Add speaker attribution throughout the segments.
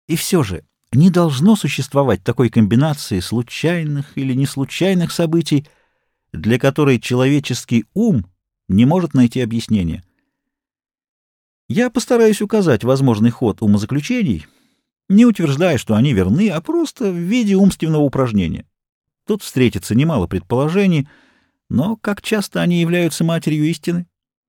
Speaker 1: И все же не должно существовать такой комбинации случайных или неслучайных событий, для которой человеческий ум не может найти объяснения. Я постараюсь указать возможный ход умозаключений, не утверждая, что они верны, а просто в виде умственного упражнения. Тут встретится немало предположений, но как часто они являются матерью истины?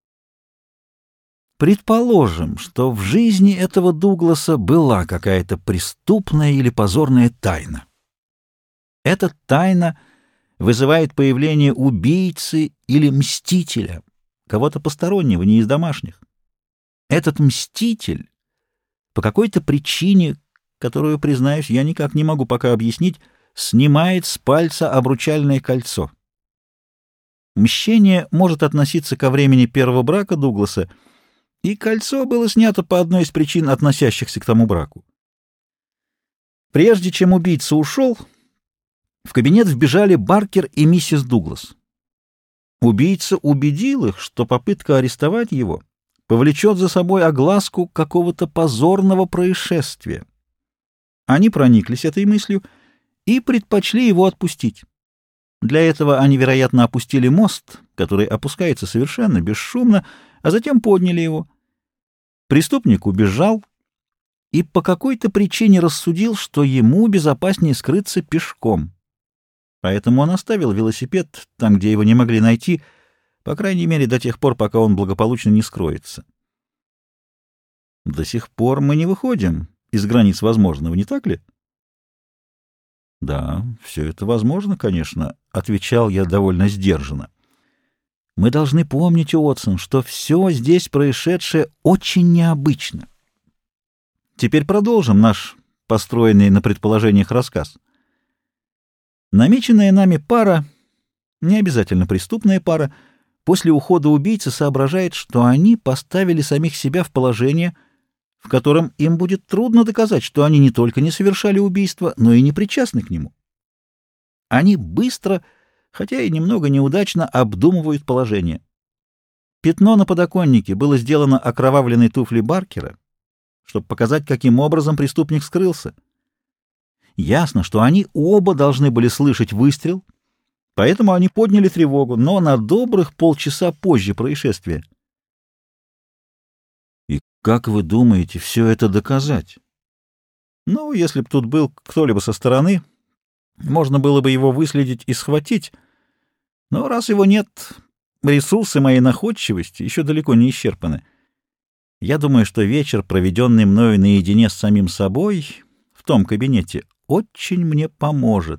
Speaker 1: Предположим, что в жизни этого Дугласа была какая-то преступная или позорная тайна. Эта тайна вызывает появление убийцы или мстителя, кого-то постороннего, не из домашних. Этот мститель по какой-то причине, которую, признаюсь, я никак не могу пока объяснить, снимает с пальца обручальное кольцо. Мщение может относиться ко времени первого брака Дугласа, и кольцо было снято по одной из причин, относящихся к тому браку. Прежде чем убийца ушел, в кабинет вбежали Баркер и миссис Дуглас. Убийца убедил их, что попытка арестовать его повлечет за собой огласку какого-то позорного происшествия. Они прониклись этой мыслью и предпочли его отпустить. Для этого они, вероятно, опустили мост, который опускается совершенно бесшумно, а затем подняли его. Преступник убежал и по какой-то причине рассудил, что ему безопаснее скрыться пешком. Поэтому он оставил велосипед там, где его не могли найти, по крайней мере, до тех пор, пока он благополучно не скроется. До сих пор мы не выходим из границ возможного, не так ли? — Да, все это возможно, конечно, — отвечал я довольно сдержанно. Мы должны помнить, Уотсон, что все здесь происшедшее очень необычно. Теперь продолжим наш построенный на предположениях рассказ. Намеченная нами пара, не обязательно преступная пара, после ухода убийцы соображает, что они поставили самих себя в положение, в котором им будет трудно доказать, что они не только не совершали убийство, но и не причастны к нему. Они быстро, хотя и немного неудачно, обдумывают положение. Пятно на подоконнике было сделано окровавленной туфлей Баркера, чтобы показать, каким образом преступник скрылся. Ясно, что они оба должны были слышать выстрел, поэтому они подняли тревогу, но на добрых полчаса позже происшествия. И как вы думаете все это доказать? Ну, если бы тут был кто-либо со стороны, можно было бы его выследить и схватить, но раз его нет, ресурсы моей находчивости еще далеко не исчерпаны. Я думаю, что вечер, проведенный мною наедине с самим собой в том кабинете, очень мне поможет.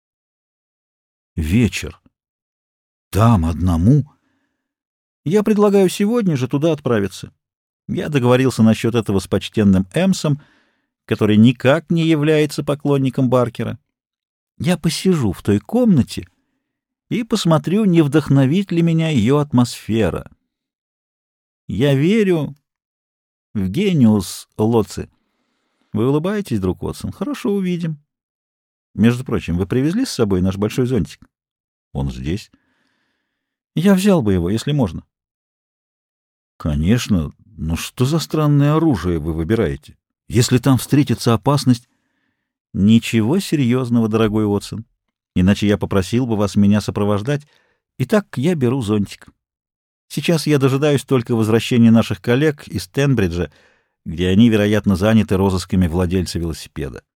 Speaker 1: Вечер? Там одному? Я предлагаю сегодня же туда отправиться. Я договорился насчет этого с почтенным Эмсом, который никак не является поклонником Баркера. Я посижу в той комнате и посмотрю, не вдохновит ли меня ее атмосфера. Я верю в гениус Лоци. Вы улыбаетесь, друг Уотсон? Хорошо, увидим. Между прочим, вы привезли с собой наш большой зонтик? Он здесь. Я взял бы его, если можно. Конечно, но что за странное оружие вы выбираете? Если там встретится опасность... Ничего серьезного, дорогой Уотсон. Иначе я попросил бы вас меня сопровождать. Итак, я беру зонтик. Сейчас я дожидаюсь только возвращения наших коллег из Тенбриджа, где они, вероятно, заняты розысками владельца велосипеда.